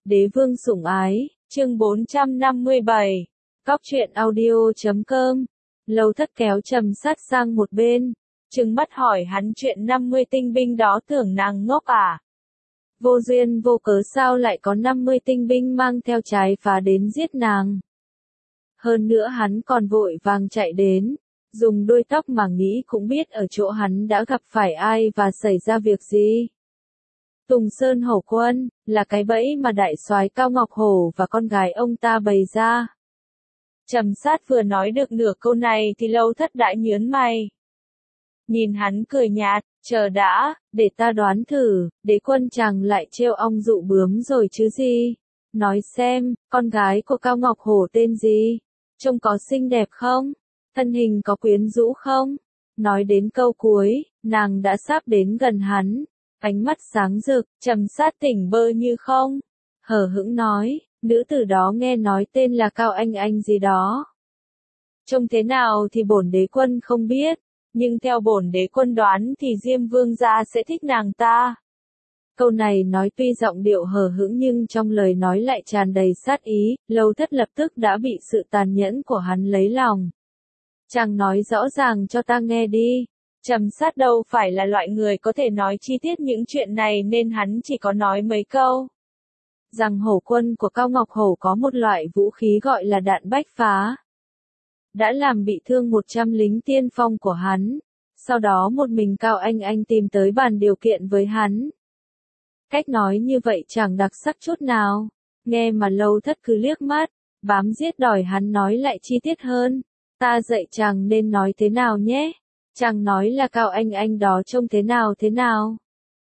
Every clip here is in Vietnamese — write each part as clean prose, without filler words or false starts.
Đế vương sủng ái, chương 457, Cóc truyện audio.com. Lâu Thất kéo Trầm Sát sang một bên, trừng mắt hỏi hắn chuyện 50 tinh binh đó, tưởng nàng ngốc à? Vô duyên vô cớ sao lại có 50 tinh binh mang theo trái phá đến giết nàng? Hơn nữa hắn còn vội vàng chạy đến, dùng đuôi tóc mà nghĩ cũng biết ở chỗ hắn đã gặp phải ai và xảy ra việc gì. Tùng Sơn Hổ Quân, là cái bẫy mà đại soái Cao Ngọc Hổ và con gái ông ta bày ra. Trầm Sát vừa nói được nửa câu này thì Lâu Thất đã nhướng mày. Nhìn hắn cười nhạt, chờ đã, để ta đoán thử, đế quân chàng lại trêu ong dụ bướm rồi chứ gì? Nói xem, con gái của Cao Ngọc Hổ tên gì? Trông có xinh đẹp không? Thân hình có quyến rũ không? Nói đến câu cuối, nàng đã sắp đến gần hắn. Ánh mắt sáng rực, Trầm Sát tỉnh bơ như không. Hờ hững nói, nữ tử đó nghe nói tên là Cao Anh gì đó. Trông thế nào thì bổn đế quân không biết, nhưng theo bổn đế quân đoán thì Diêm Vương gia sẽ thích nàng ta. Câu này nói tuy giọng điệu hờ hững nhưng trong lời nói lại tràn đầy sát ý, Lâu Thất lập tức đã bị sự tàn nhẫn của hắn lấy lòng. Chàng nói rõ ràng cho ta nghe đi. Trầm Sát đâu phải là loại người có thể nói chi tiết những chuyện này nên hắn chỉ có nói mấy câu. Rằng hổ quân của Cao Ngọc Hổ có một loại vũ khí gọi là đạn bách phá. Đã làm bị thương 100 lính tiên phong của hắn. Sau đó một mình Cao Anh tìm tới bàn điều kiện với hắn. Cách nói như vậy chẳng đặc sắc chút nào. Nghe mà Lâu Thất cứ liếc mắt, bám giết đòi hắn nói lại chi tiết hơn. Ta dạy chàng nên nói thế nào nhé? Chàng nói là Cao Anh đó trông thế nào?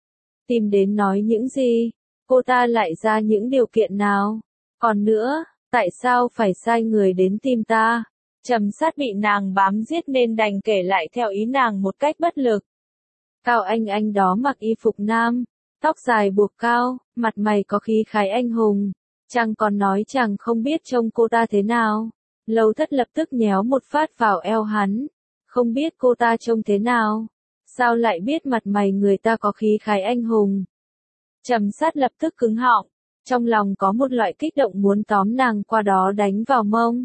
Tìm đến nói những gì? Cô ta lại ra những điều kiện nào? Còn nữa, tại sao phải sai người đến tìm ta? Trầm Sát bị nàng bám giết nên đành kể lại theo ý nàng một cách bất lực. Cao Anh đó mặc y phục nam, tóc dài buộc cao, mặt mày có khí khái anh hùng. Chàng còn nói chàng không biết trông cô ta thế nào. Lâu Thất lập tức nhéo một phát vào eo hắn. Không biết cô ta trông thế nào? Sao lại biết mặt mày người ta có khí khái anh hùng? Trầm Sát lập tức cứng họng, trong lòng có một loại kích động muốn tóm nàng qua đó đánh vào mông.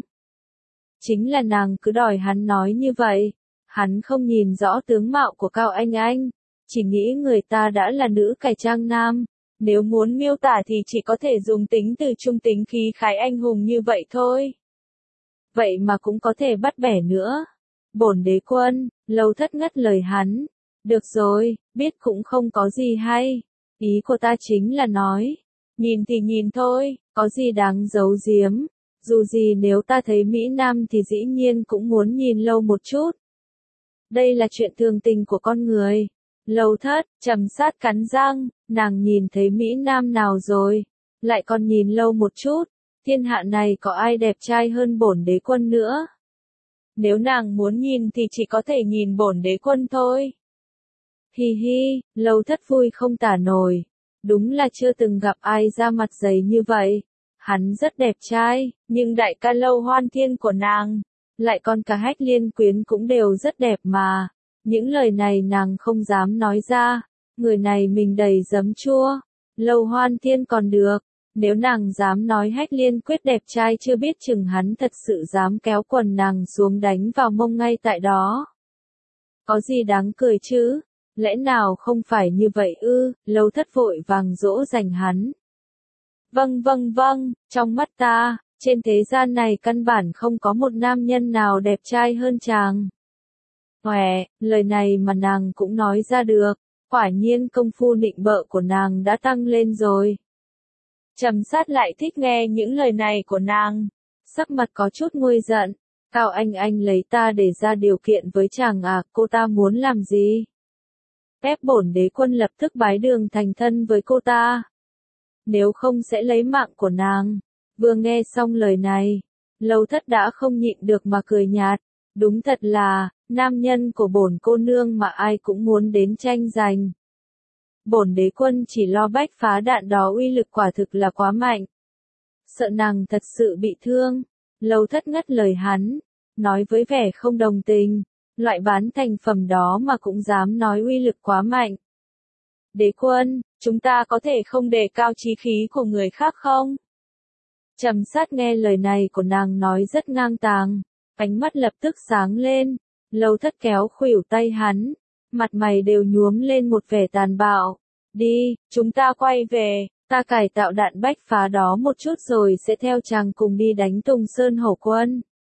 Chính là nàng cứ đòi hắn nói như vậy. Hắn không nhìn rõ tướng mạo của Cao Anh, chỉ nghĩ người ta đã là nữ cải trang nam. Nếu muốn miêu tả thì chỉ có thể dùng tính từ trung tính khí khái anh hùng như vậy thôi. Vậy mà cũng có thể bắt bẻ nữa. Bổn đế quân, Lâu Thất ngắt lời hắn. Được rồi, biết cũng không có gì hay. Ý của ta chính là nói. Nhìn thì nhìn thôi, có gì đáng giấu giếm. Dù gì nếu ta thấy Mỹ Nam thì dĩ nhiên cũng muốn nhìn lâu một chút. Đây là chuyện thường tình của con người. Lâu Thất, Trầm Sát cắn răng, nàng nhìn thấy Mỹ Nam nào rồi? Lại còn nhìn lâu một chút. Thiên hạ này có ai đẹp trai hơn bổn đế quân nữa? Nếu nàng muốn nhìn thì chỉ có thể nhìn bổn đế quân thôi. Hi hi, Lâu Thất vui không tả nổi. Đúng là chưa từng gặp ai da mặt dày như vậy. Hắn rất đẹp trai, nhưng đại ca Lâu Hoan Thiên của nàng, lại còn cả Hách Liên Quyến cũng đều rất đẹp mà. Những lời này nàng không dám nói ra. Người này mình đầy giấm chua. Lâu Hoan Thiên còn được. Nếu nàng dám nói Hách Liên Quyết đẹp trai chưa biết chừng hắn thật sự dám kéo quần nàng xuống đánh vào mông ngay tại đó. Có gì đáng cười chứ? Lẽ nào không phải như vậy ư? Lâu Thất vội vàng dỗ dành hắn. Vâng, trong mắt ta, trên thế gian này căn bản không có một nam nhân nào đẹp trai hơn chàng. Hòe, lời này mà nàng cũng nói ra được, quả nhiên công phu nịnh bợ của nàng đã tăng lên rồi. Trầm Sát lại thích nghe những lời này của nàng, sắc mặt có chút nguôi giận. Cao Anh lấy ta để ra điều kiện với chàng à, cô ta muốn làm gì? Ép bổn đế quân lập tức bái đường thành thân với cô ta. Nếu không sẽ lấy mạng của nàng. Vừa nghe xong lời này, Lâu Thất đã không nhịn được mà cười nhạt. Đúng thật là, nam nhân của bổn cô nương mà ai cũng muốn đến tranh giành. Bổn đế quân chỉ lo bách phá đạn đó uy lực quả thực là quá mạnh. Sợ nàng thật sự bị thương. Lâu Thất ngắt lời hắn, nói với vẻ không đồng tình. Loại bán thành phẩm đó mà cũng dám nói uy lực quá mạnh. Đế quân, chúng ta có thể không đề cao chí khí của người khác không? Trầm Sát nghe lời này của nàng nói rất ngang tàng, ánh mắt lập tức sáng lên, Lâu Thất kéo khuỷu tay hắn, mặt mày đều nhuốm lên một vẻ tàn bạo. Đi, chúng ta quay về, ta cải tạo đạn bách phá đó một chút rồi sẽ theo chàng cùng đi đánh Tùng Sơn Hổ Quân.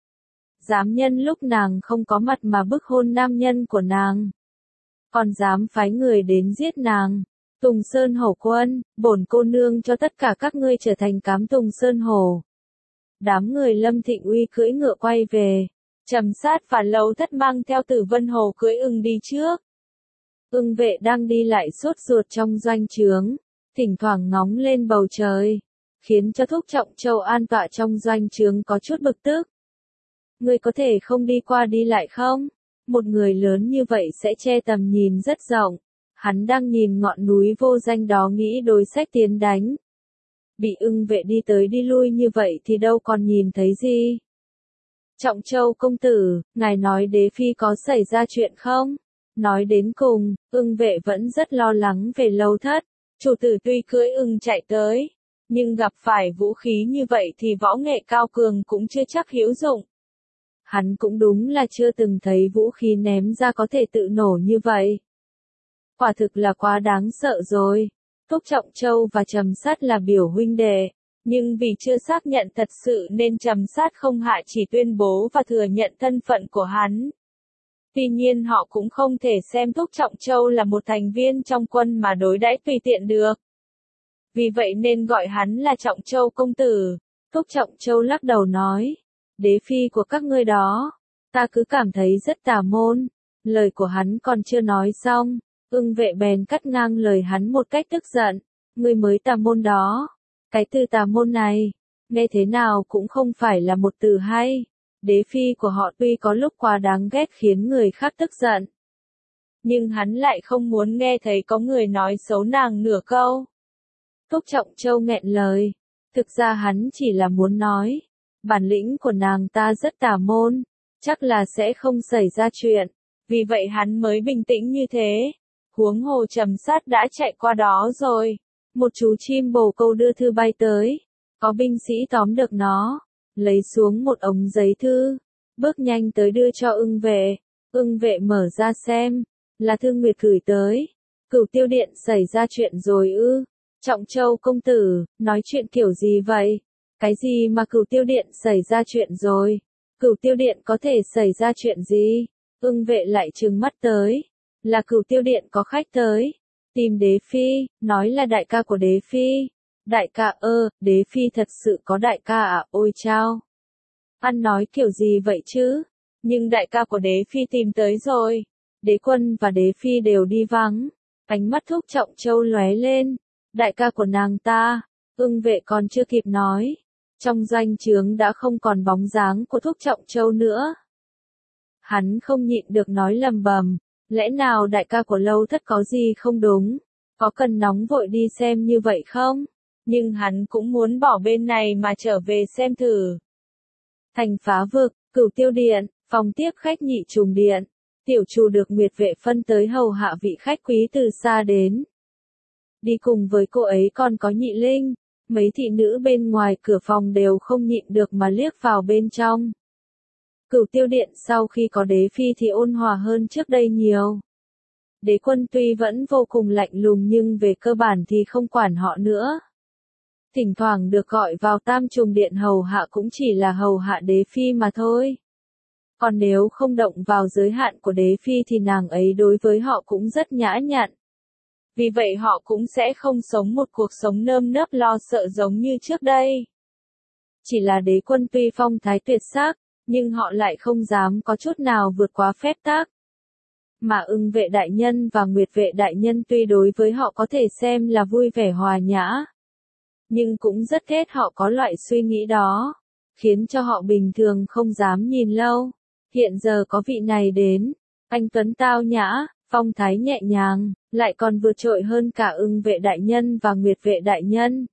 Dám nhân lúc nàng không có mặt mà bức hôn nam nhân của nàng. Còn dám phái người đến giết nàng. Tùng Sơn Hổ Quân, bổn cô nương cho tất cả các ngươi trở thành cám Tùng Sơn Hổ. Đám người Lâm Thịnh Uy cưỡi ngựa quay về. Trầm Sát và Lâu Thất mang theo Tử Vân Hồ cưỡi ưng đi trước. Ưng vệ đang đi lại sốt ruột trong doanh trướng, thỉnh thoảng ngóng lên bầu trời, khiến cho Thúc Trọng Châu an tọa trong doanh trướng có chút bực tức. Ngươi có thể không đi qua đi lại không? Một người lớn như vậy sẽ che tầm nhìn rất rộng. Hắn đang nhìn ngọn núi vô danh đó nghĩ đối sách tiến đánh. Bị ưng vệ đi tới đi lui như vậy thì đâu còn nhìn thấy gì. Trọng Châu công tử, ngài nói đế phi có xảy ra chuyện không? Nói đến cùng, ưng vệ vẫn rất lo lắng về Lâu Thất. Chủ tử tuy cưỡi ưng chạy tới, nhưng gặp phải vũ khí như vậy thì võ nghệ cao cường cũng chưa chắc hữu dụng. Hắn cũng đúng là chưa từng thấy vũ khí ném ra có thể tự nổ như vậy. Quả thực là quá đáng sợ rồi. Thúc Trọng Châu và Trầm Sát là biểu huynh đệ, nhưng vì chưa xác nhận thật sự nên Trầm Sát không hạ chỉ tuyên bố và thừa nhận thân phận của hắn. Tuy nhiên họ cũng không thể xem Thúc Trọng Châu là một thành viên trong quân mà đối đãi tùy tiện được. Vì vậy nên gọi hắn là Trọng Châu công tử. Thúc Trọng Châu lắc đầu nói, đế phi của các ngươi đó, ta cứ cảm thấy rất tà môn. Lời của hắn còn chưa nói xong, ưng vệ bèn cắt ngang lời hắn một cách tức giận. Ngươi mới tà môn đó. Cái từ tà môn này, nghe thế nào cũng không phải là một từ hay. Đế phi của họ tuy có lúc quá đáng ghét khiến người khác tức giận, nhưng hắn lại không muốn nghe thấy có người nói xấu nàng nửa câu. Thúc Trọng Châu nghẹn lời. Thực ra hắn chỉ là muốn nói, bản lĩnh của nàng ta rất tà môn, chắc là sẽ không xảy ra chuyện. Vì vậy hắn mới bình tĩnh như thế. Huống hồ Trầm Sát đã chạy qua đó rồi. Một chú chim bồ câu đưa thư bay tới. Có binh sĩ tóm được nó, lấy xuống một ống giấy thư, bước nhanh tới đưa cho ưng vệ. Ưng vệ mở ra xem, là thư Nguyệt gửi tới. Cửu Tiêu Điện xảy ra chuyện rồi ư? Trọng Châu công tử, nói chuyện kiểu gì vậy? Cái gì mà Cửu Tiêu Điện xảy ra chuyện rồi? Cửu Tiêu Điện có thể xảy ra chuyện gì? Ưng vệ lại trừng mắt tới. Là Cửu Tiêu Điện có khách tới, tìm đế phi, nói là đại ca của đế phi. Đại ca đế phi thật sự có đại ca à? Ôi chao! Ăn nói kiểu gì vậy chứ? Nhưng đại ca của đế phi tìm tới rồi. Đế quân và đế phi đều đi vắng. Ánh mắt Thúc Trọng Châu lóe lên. Đại ca của nàng ta. Ưng vệ còn chưa kịp nói, trong doanh trướng đã không còn bóng dáng của Thúc Trọng Châu nữa. Hắn không nhịn được nói lầm bầm. Lẽ nào đại ca của Lâu Thất có gì không đúng? Có cần nóng vội đi xem như vậy không? Nhưng hắn cũng muốn bỏ bên này mà trở về xem thử. Thành Phá Vực, Cửu Tiêu Điện, phòng tiếp khách Nhị Trùng Điện. Tiểu chủ được Nguyệt vệ phân tới hầu hạ vị khách quý từ xa đến. Đi cùng với cô ấy còn có Nhị Linh. Mấy thị nữ bên ngoài cửa phòng đều không nhịn được mà liếc vào bên trong. Cửu Tiêu Điện sau khi có đế phi thì ôn hòa hơn trước đây nhiều. Đế quân tuy vẫn vô cùng lạnh lùng nhưng về cơ bản thì không quản họ nữa. Thỉnh thoảng được gọi vào Tam Trùng Điện hầu hạ cũng chỉ là hầu hạ đế phi mà thôi. Còn nếu không động vào giới hạn của đế phi thì nàng ấy đối với họ cũng rất nhã nhặn. Vì vậy họ cũng sẽ không sống một cuộc sống nơm nớp lo sợ giống như trước đây. Chỉ là đế quân tuy phong thái tuyệt sắc, nhưng họ lại không dám có chút nào vượt quá phép tắc. Mà Ưng vệ đại nhân và Nguyệt vệ đại nhân tuy đối với họ có thể xem là vui vẻ hòa nhã, nhưng cũng rất ghét họ có loại suy nghĩ đó, khiến cho họ bình thường không dám nhìn lâu. Hiện giờ có vị này đến, anh tuấn tao nhã, phong thái nhẹ nhàng, lại còn vượt trội hơn cả Ưng vệ đại nhân và Nguyệt vệ đại nhân.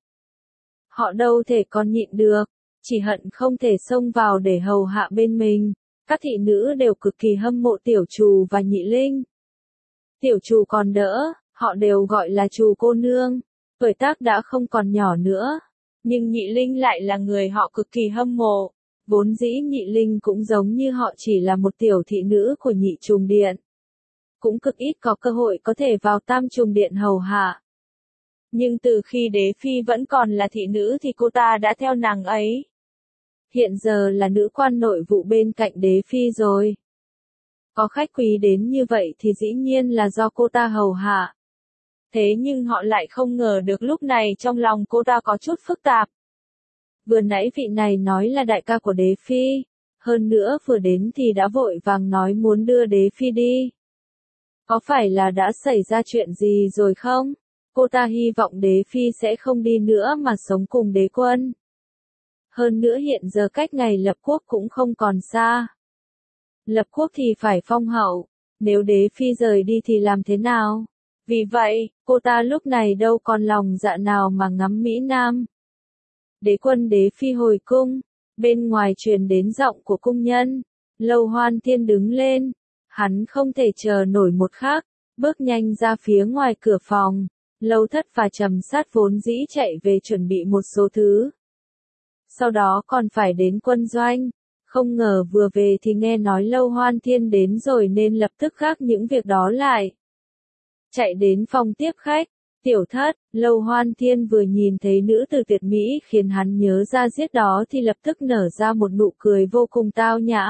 Họ đâu thể còn nhịn được, chỉ hận không thể xông vào để hầu hạ bên mình. Các thị nữ đều cực kỳ hâm mộ tiểu trù và Nhị Linh. Tiểu trù còn đỡ, Họ đều gọi là Trù cô nương, tuổi tác đã không còn nhỏ nữa. Nhưng Nhị Linh lại là người họ cực kỳ hâm mộ. Vốn dĩ Nhị Linh cũng giống như họ chỉ là một tiểu thị nữ của Nhị Trùng Điện. Cũng cực ít có cơ hội có thể vào Tam Trùng Điện hầu hạ. Nhưng từ khi đế phi vẫn còn là thị nữ thì cô ta đã theo nàng ấy. Hiện giờ là nữ quan nội vụ bên cạnh đế phi rồi. Có khách quý đến như vậy thì dĩ nhiên là do cô ta hầu hạ. Thế nhưng họ lại không ngờ được lúc này trong lòng cô ta có chút phức tạp. Vừa nãy vị này nói là đại ca của đế phi, hơn nữa vừa đến thì đã vội vàng nói muốn đưa đế phi đi. Có phải là đã xảy ra chuyện gì rồi không? Cô ta hy vọng đế phi sẽ không đi nữa mà sống cùng đế quân. Hơn nữa hiện giờ cách ngày lập quốc cũng không còn xa. Lập quốc thì phải phong hậu, nếu đế phi rời đi thì làm thế nào? Vì vậy, cô ta lúc này đâu còn lòng dạ nào mà ngắm Mỹ Nam. Đế quân đế phi hồi cung, bên ngoài truyền đến giọng của cung nhân. Lâu Hoan Thiên đứng lên, hắn không thể chờ nổi một khắc, bước nhanh ra phía ngoài cửa phòng. Lâu Thất và Trầm Sát vốn dĩ chạy về chuẩn bị một số thứ. Sau đó còn phải đến quân doanh, không ngờ vừa về thì nghe nói Lâu Hoan Thiên đến rồi nên lập tức gác những việc đó lại. Chạy đến phòng tiếp khách, Tiểu Thất, Lâu Hoan Thiên vừa nhìn thấy nữ tử tuyệt mỹ khiến hắn nhớ ra giết đó thì lập tức nở ra một nụ cười vô cùng tao nhã.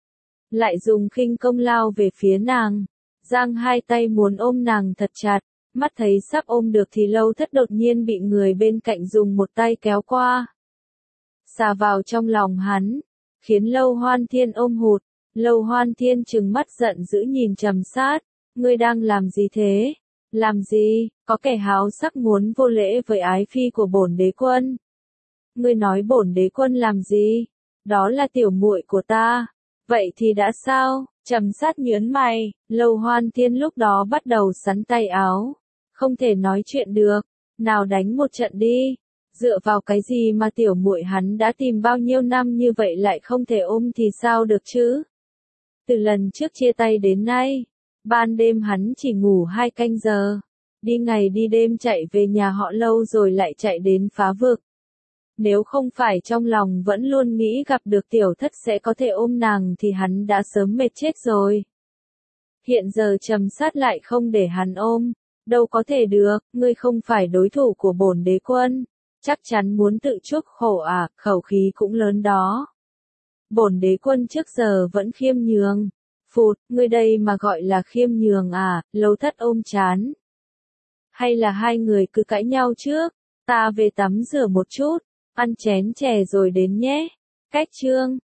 Lại dùng khinh công lao về phía nàng, giang hai tay muốn ôm nàng thật chặt, mắt thấy sắp ôm được thì Lâu Thất đột nhiên bị người bên cạnh dùng một tay kéo qua. Xà vào trong lòng hắn, khiến Lâu Hoan Thiên ôm hụt. Lâu Hoan Thiên trừng mắt giận dữ nhìn Trầm Sát, ngươi đang làm gì thế? Làm gì? Có kẻ háo sắc muốn vô lễ với ái phi của bổn đế quân. Ngươi nói bổn đế quân làm gì? Đó là tiểu muội của ta. Vậy thì đã sao? Trầm Sát nhướng mày, Lâu Hoan Thiên lúc đó bắt đầu sắn tay áo. Không thể nói chuyện được, nào đánh một trận đi. Dựa vào cái gì mà tiểu muội hắn đã tìm bao nhiêu năm như vậy lại không thể ôm thì sao được chứ? Từ lần trước chia tay đến nay, ban đêm hắn chỉ ngủ 2 canh giờ, đi ngày đi đêm chạy về nhà họ Lâu rồi lại chạy đến phá vực. Nếu không phải trong lòng vẫn luôn nghĩ gặp được Tiểu Thất sẽ có thể ôm nàng thì hắn đã sớm mệt chết rồi. Hiện giờ Trầm Sát lại không để hắn ôm, đâu có thể được, ngươi không phải đối thủ của bổn đế quân, chắc chắn muốn tự chuốc khổ à, khẩu khí cũng lớn đó. Bổn đế quân trước giờ vẫn khiêm nhường. Phụt, ngươi đây mà gọi là khiêm nhường à? Lâu Thất ôm chán. Hay là hai người cứ cãi nhau trước, ta về tắm rửa một chút, ăn chén chè rồi đến nhé. Cách chương